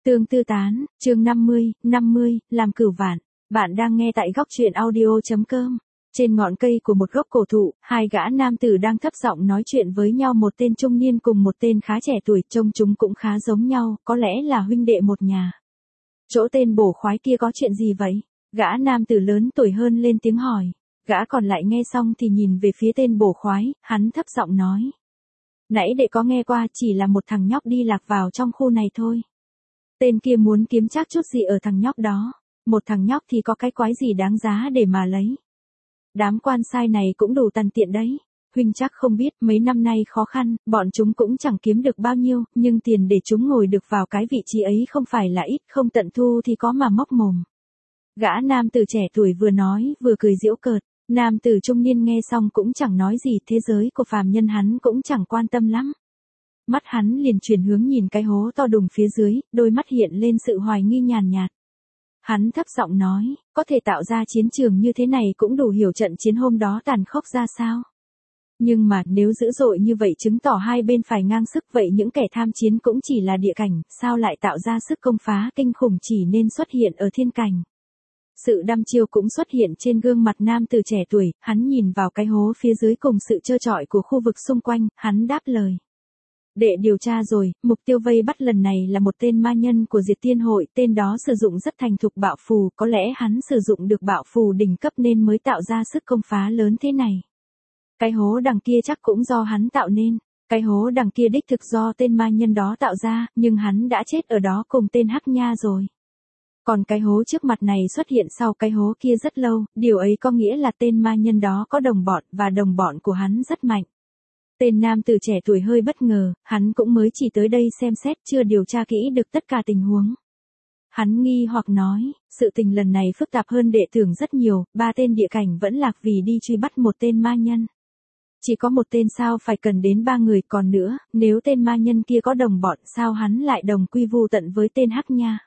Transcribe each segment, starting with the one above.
Tương tư tán, chương 50, làm cửu vạn. Bạn đang nghe tại góc truyện audio.com. Trên ngọn cây của một gốc cổ thụ, hai gã nam tử đang thấp giọng nói chuyện với nhau, một tên trung niên cùng một tên khá trẻ tuổi, trông chúng cũng khá giống nhau, có lẽ là huynh đệ một nhà. Chỗ tên bổ khoái kia có chuyện gì vậy? Gã nam tử lớn tuổi hơn lên tiếng hỏi. Gã còn lại nghe xong thì nhìn về phía tên bổ khoái, hắn thấp giọng nói. Nãy đệ có nghe qua, chỉ là một thằng nhóc đi lạc vào trong khu này thôi. Tên kia muốn kiếm trác chút gì ở thằng nhóc đó. Một thằng nhóc thì có cái quái gì đáng giá để mà lấy. Đám quan sai này cũng đủ tàn tiện đấy. Huynh chắc không biết, mấy năm nay khó khăn, bọn chúng cũng chẳng kiếm được bao nhiêu, nhưng tiền để chúng ngồi được vào cái vị trí ấy không phải là ít, không tận thu thì có mà móc mồm. Gã nam tử trẻ tuổi vừa nói, vừa cười giễu cợt. Nam tử trung niên nghe xong cũng chẳng nói gì, thế giới của phàm nhân hắn cũng chẳng quan tâm lắm. Mắt hắn liền chuyển hướng nhìn cái hố to đùng phía dưới, đôi mắt hiện lên sự hoài nghi nhàn nhạt. Hắn thấp giọng nói, có thể tạo ra chiến trường như thế này cũng đủ hiểu trận chiến hôm đó tàn khốc ra sao. Nhưng mà nếu dữ dội như vậy chứng tỏ hai bên phải ngang sức, vậy những kẻ tham chiến cũng chỉ là địa cảnh, sao lại tạo ra sức công phá kinh khủng chỉ nên xuất hiện ở thiên cảnh. Sự đăm chiêu cũng xuất hiện trên gương mặt nam tử trẻ tuổi, hắn nhìn vào cái hố phía dưới cùng sự trơ trọi của khu vực xung quanh, hắn đáp lời. Đệ điều tra rồi, mục tiêu vây bắt lần này là một tên ma nhân của Diệt Tiên Hội, tên đó sử dụng rất thành thục bạo phù, có lẽ hắn sử dụng được bạo phù đỉnh cấp nên mới tạo ra sức công phá lớn thế này. Cái hố đằng kia chắc cũng do hắn tạo nên, cái hố đằng kia đích thực do tên ma nhân đó tạo ra, nhưng hắn đã chết ở đó cùng tên Hắc Nha rồi. Còn cái hố trước mặt này xuất hiện sau cái hố kia rất lâu, điều ấy có nghĩa là tên ma nhân đó có đồng bọn và đồng bọn của hắn rất mạnh. Tên nam tử trẻ tuổi hơi bất ngờ, hắn cũng mới chỉ tới đây xem xét, chưa điều tra kỹ được tất cả tình huống. Hắn nghi hoặc nói, sự tình lần này phức tạp hơn đệ tưởng rất nhiều, 3 tên địa cảnh vẫn lạc vì đi truy bắt một tên ma nhân. Chỉ có một tên sao phải cần đến 3 người, còn nữa, nếu tên ma nhân kia có đồng bọn sao hắn lại đồng quy vu tận với tên Hắc Nha.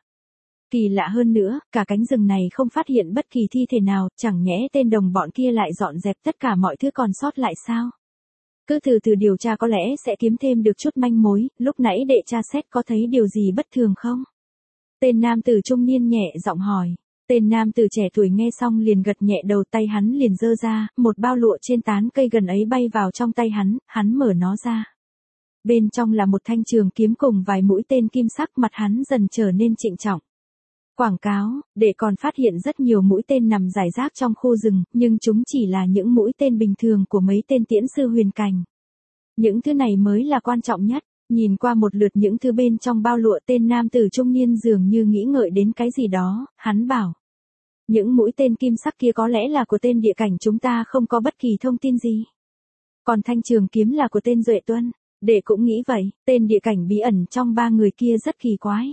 Kỳ lạ hơn nữa, cả cánh rừng này không phát hiện bất kỳ thi thể nào, chẳng nhẽ tên đồng bọn kia lại dọn dẹp tất cả mọi thứ còn sót lại sao? Cứ từ từ điều tra có lẽ sẽ kiếm thêm được chút manh mối, lúc nãy đệ tra xét có thấy điều gì bất thường không? Tên nam tử trung niên nhẹ giọng hỏi. Tên nam tử trẻ tuổi nghe xong liền gật nhẹ đầu, tay hắn liền giơ ra, một bao lụa trên tán cây gần ấy bay vào trong tay hắn mở nó ra. Bên trong là một thanh trường kiếm cùng vài mũi tên kim sắc, mặt hắn dần trở nên trịnh trọng. Quảng cáo, đệ còn phát hiện rất nhiều mũi tên nằm rải rác trong khu rừng, nhưng chúng chỉ là những mũi tên bình thường của mấy tên tiễn sư huyền cảnh. Những thứ này mới là quan trọng nhất. Nhìn qua một lượt những thứ bên trong bao lụa, tên nam tử trung niên dường như nghĩ ngợi đến cái gì đó, hắn bảo. Những mũi tên kim sắc kia có lẽ là của tên địa cảnh, chúng ta không có bất kỳ thông tin gì. Còn thanh trường kiếm là của tên Duệ Tuân, đệ cũng nghĩ vậy, tên địa cảnh bí ẩn trong 3 người kia rất kỳ quái.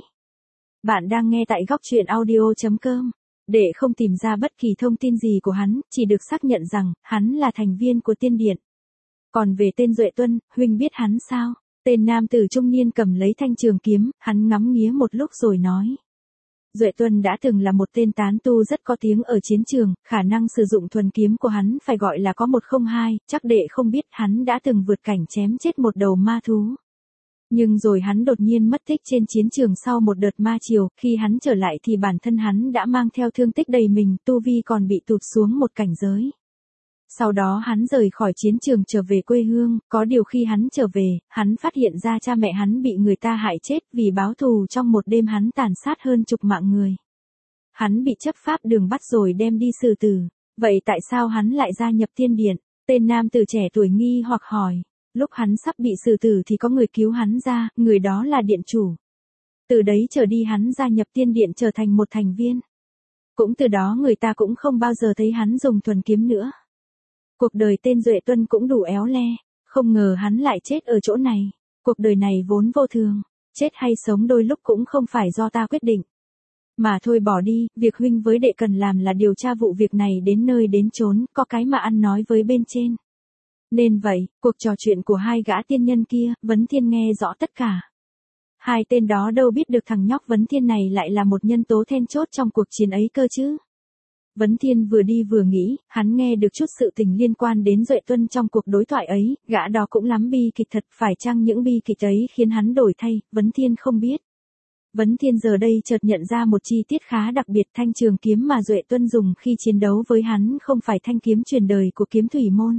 Bạn đang nghe tại góc truyện audio.com. Đệ không tìm ra bất kỳ thông tin gì của hắn, chỉ được xác nhận rằng, hắn là thành viên của tiên điện. Còn về tên Duệ Tuân, huynh biết hắn sao? Tên nam tử trung niên cầm lấy thanh trường kiếm, hắn ngắm nghía một lúc rồi nói. Duệ Tuân đã từng là một tên tán tu rất có tiếng ở chiến trường, khả năng sử dụng thuần kiếm của hắn phải gọi là có 102, chắc đệ không biết hắn đã từng vượt cảnh chém chết một đầu ma thú. Nhưng rồi hắn đột nhiên mất tích trên chiến trường sau một đợt ma triều, khi hắn trở lại thì bản thân hắn đã mang theo thương tích đầy mình, tu vi còn bị tụt xuống một cảnh giới. Sau đó hắn rời khỏi chiến trường trở về quê hương, có điều khi hắn trở về, hắn phát hiện ra cha mẹ hắn bị người ta hại chết, vì báo thù trong một đêm hắn tàn sát hơn chục mạng người. Hắn bị chấp pháp đường bắt rồi đem đi xử tử, vậy tại sao hắn lại gia nhập tiên điện? Tên nam tử trẻ tuổi nghi hoặc hỏi. Lúc hắn sắp bị xử tử thì có người cứu hắn ra, người đó là điện chủ. Từ đấy trở đi hắn gia nhập tiên điện trở thành một thành viên. Cũng từ đó người ta cũng không bao giờ thấy hắn dùng thuần kiếm nữa. Cuộc đời tên Duệ Tuân cũng đủ éo le, không ngờ hắn lại chết ở chỗ này. Cuộc đời này vốn vô thường, chết hay sống đôi lúc cũng không phải do ta quyết định. Mà thôi bỏ đi, việc huynh với đệ cần làm là điều tra vụ việc này đến nơi đến chốn, có cái mà ăn nói với bên trên. Nên vậy, cuộc trò chuyện của hai gã tiên nhân kia, Vấn Thiên nghe rõ tất cả. Hai tên đó đâu biết được thằng nhóc Vấn Thiên này lại là một nhân tố then chốt trong cuộc chiến ấy cơ chứ. Vấn Thiên vừa đi vừa nghĩ, hắn nghe được chút sự tình liên quan đến Duệ Tuân trong cuộc đối thoại ấy, gã đó cũng lắm bi kịch thật, phải chăng những bi kịch ấy khiến hắn đổi thay, Vấn Thiên không biết. Vấn Thiên giờ đây chợt nhận ra một chi tiết khá đặc biệt, thanh trường kiếm mà Duệ Tuân dùng khi chiến đấu với hắn không phải thanh kiếm truyền đời của kiếm thủy môn.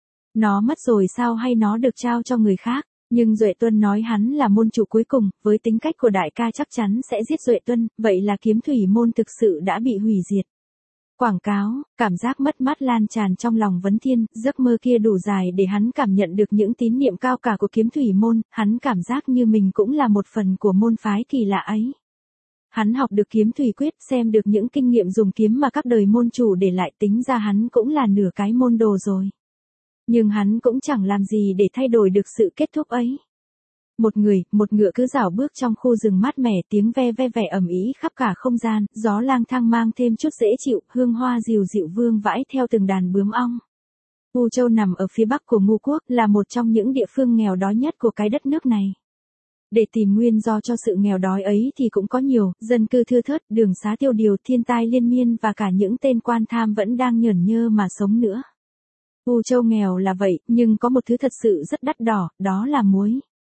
Nó mất rồi sao hay nó được trao cho người khác? Nhưng Duệ Tuân nói hắn là môn chủ cuối cùng, với tính cách của đại ca chắc chắn sẽ giết Duệ Tuân, vậy là kiếm thủy môn thực sự đã bị hủy diệt. Quảng cáo, cảm giác mất mát lan tràn trong lòng Vấn Thiên, giấc mơ kia đủ dài để hắn cảm nhận được những tín niệm cao cả của kiếm thủy môn, hắn cảm giác như mình cũng là một phần của môn phái kỳ lạ ấy. Hắn học được kiếm thủy quyết, xem được những kinh nghiệm dùng kiếm mà các đời môn chủ để lại, tính ra hắn cũng là nửa cái môn đồ rồi. Nhưng hắn cũng chẳng làm gì để thay đổi được sự kết thúc ấy. Một người, một ngựa cứ rảo bước trong khu rừng mát mẻ, tiếng ve ve vẻ ầm ĩ khắp cả không gian, gió lang thang mang thêm chút dễ chịu, hương hoa dịu dịu vương vãi theo từng đàn bướm ong. U Châu nằm ở phía bắc của Ngô Quốc, là một trong những địa phương nghèo đói nhất của cái đất nước này. Để tìm nguyên do cho sự nghèo đói ấy thì cũng có nhiều, dân cư thưa thớt, đường xá tiêu điều, thiên tai liên miên và cả những tên quan tham vẫn đang nhởn nhơ mà sống nữa. U Châu nghèo là vậy, nhưng có một thứ thật sự rất đắt đỏ, đó là muối.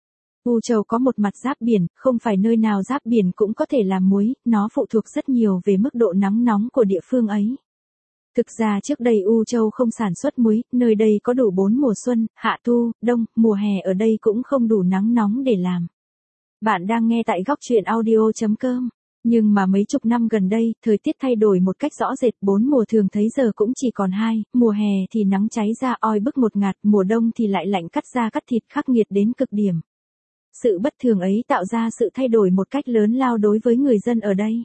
U Châu có một mặt giáp biển, không phải nơi nào giáp biển cũng có thể làm muối, nó phụ thuộc rất nhiều về mức độ nắng nóng của địa phương ấy. Thực ra trước đây U Châu không sản xuất muối, nơi đây có đủ 4 mùa xuân, hạ thu, đông, mùa hè ở đây cũng không đủ nắng nóng để làm. Bạn đang nghe tại góc truyện audio.com. Nhưng mà mấy chục năm gần đây, thời tiết thay đổi một cách rõ rệt, 4 mùa thường thấy giờ cũng chỉ còn 2, mùa hè thì nắng cháy ra oi bức một ngạt, mùa đông thì lại lạnh cắt da cắt thịt khắc nghiệt đến cực điểm. Sự bất thường ấy tạo ra sự thay đổi một cách lớn lao đối với người dân ở đây.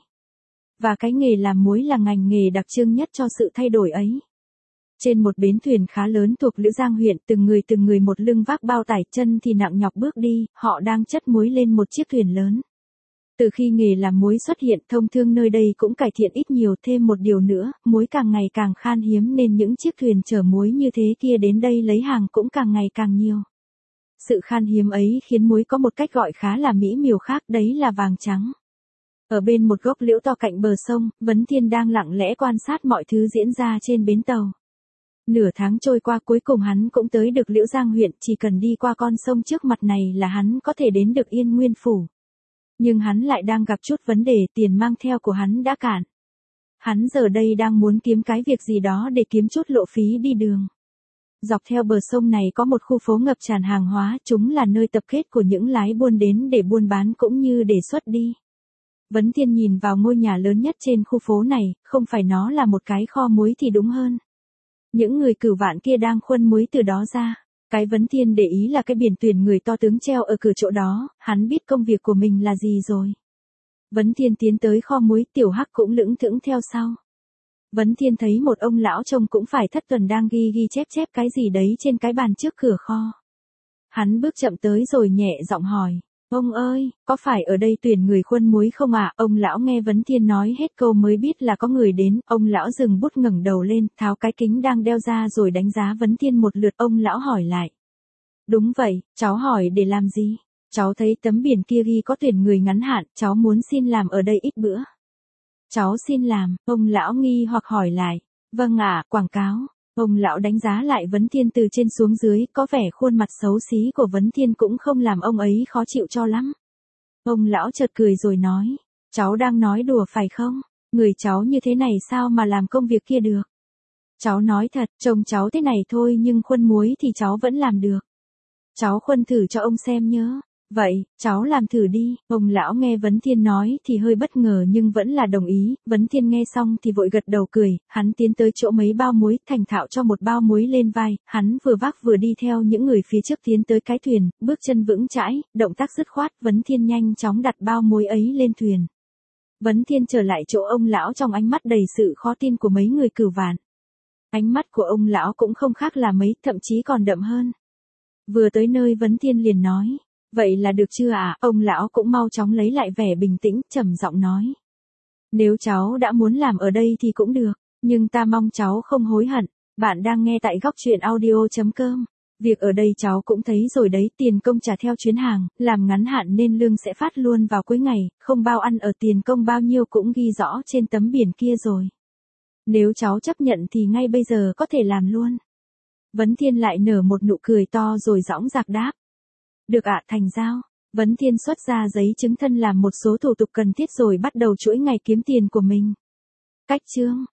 Và cái nghề làm muối là ngành nghề đặc trưng nhất cho sự thay đổi ấy. Trên một bến thuyền khá lớn thuộc Lữ Giang huyện, từng người một lưng vác bao tải, chân thì nặng nhọc bước đi, họ đang chất muối lên một chiếc thuyền lớn. Từ khi nghề làm muối xuất hiện, thông thương nơi đây cũng cải thiện ít nhiều, thêm một điều nữa, muối càng ngày càng khan hiếm nên những chiếc thuyền chở muối như thế kia đến đây lấy hàng cũng càng ngày càng nhiều. Sự khan hiếm ấy khiến muối có một cách gọi khá là mỹ miều khác, đấy là vàng trắng. Ở bên một gốc liễu to cạnh bờ sông, Vấn Thiên đang lặng lẽ quan sát mọi thứ diễn ra trên bến tàu. Nửa tháng trôi qua cuối cùng hắn cũng tới được Liễu Giang huyện, chỉ cần đi qua con sông trước mặt này là hắn có thể đến được Yên Nguyên Phủ. Nhưng hắn lại đang gặp chút vấn đề, tiền mang theo của hắn đã cạn. Hắn giờ đây đang muốn kiếm cái việc gì đó để kiếm chút lộ phí đi đường. Dọc theo bờ sông này có một khu phố ngập tràn hàng hóa, chúng là nơi tập kết của những lái buôn đến để buôn bán cũng như để xuất đi. Vấn Thiên nhìn vào ngôi nhà lớn nhất trên khu phố này, không phải nó là một cái kho muối thì đúng hơn. Những người Cửu Vạn kia đang khuân muối từ đó ra. Cái Vấn Thiên để ý là cái biển tuyển người to tướng treo ở cửa chỗ đó, hắn biết công việc của mình là gì rồi. Vấn Thiên tiến tới kho muối, Tiểu Hắc cũng lững thững theo sau. Vấn Thiên thấy một ông lão trông cũng phải thất tuần đang ghi chép cái gì đấy trên cái bàn trước cửa kho. Hắn bước chậm tới rồi nhẹ giọng hỏi, ông ơi, có phải ở đây tuyển người khuân muối không ạ? Ông lão nghe Vấn Thiên nói hết câu mới biết là có người đến, ông lão dừng bút ngẩng đầu lên, tháo cái kính đang đeo ra rồi đánh giá Vấn Thiên một lượt, ông lão hỏi lại. Đúng vậy, cháu hỏi để làm gì? Cháu thấy tấm biển kia ghi có tuyển người ngắn hạn, cháu muốn xin làm ở đây ít bữa. Cháu xin làm, ông lão nghi hoặc hỏi lại. Vâng ạ, quảng cáo. Ông lão đánh giá lại Vấn Thiên từ trên xuống dưới, có vẻ khuôn mặt xấu xí của Vấn Thiên cũng không làm ông ấy khó chịu cho lắm. Ông lão chợt cười rồi nói, cháu đang nói đùa phải không? Người cháu như thế này sao mà làm công việc kia được? Cháu nói thật, trông cháu thế này thôi nhưng khuân muối thì cháu vẫn làm được. Cháu khuân thử cho ông xem nhớ. Vậy, cháu làm thử đi. Ông lão nghe Vấn Thiên nói thì hơi bất ngờ nhưng vẫn là đồng ý. Vấn Thiên nghe xong thì vội gật đầu cười, hắn tiến tới chỗ mấy bao muối, thành thạo cho một bao muối lên vai, hắn vừa vác vừa đi theo những người phía trước tiến tới cái thuyền, bước chân vững chãi, động tác dứt khoát, Vấn Thiên nhanh chóng đặt bao muối ấy lên thuyền. Vấn Thiên trở lại chỗ ông lão trong ánh mắt đầy sự khó tin của mấy người Cửu Vạn. Ánh mắt của ông lão cũng không khác là mấy, thậm chí còn đậm hơn. Vừa tới nơi Vấn Thiên liền nói, vậy là được chưa ạ? Ông lão cũng mau chóng lấy lại vẻ bình tĩnh, trầm giọng nói. Nếu cháu đã muốn làm ở đây thì cũng được, nhưng ta mong cháu không hối hận. Bạn đang nghe tại góc truyện audio.com. Việc ở đây cháu cũng thấy rồi đấy, tiền công trả theo chuyến hàng, làm ngắn hạn nên lương sẽ phát luôn vào cuối ngày, không bao ăn ở, tiền công bao nhiêu cũng ghi rõ trên tấm biển kia rồi. Nếu cháu chấp nhận thì ngay bây giờ có thể làm luôn. Vấn Thiên lại nở một nụ cười to rồi dõng dạc đáp. Được ạ, thành giao. Vấn Thiên xuất ra giấy chứng thân làm một số thủ tục cần thiết rồi bắt đầu chuỗi ngày kiếm tiền của mình. Cách chương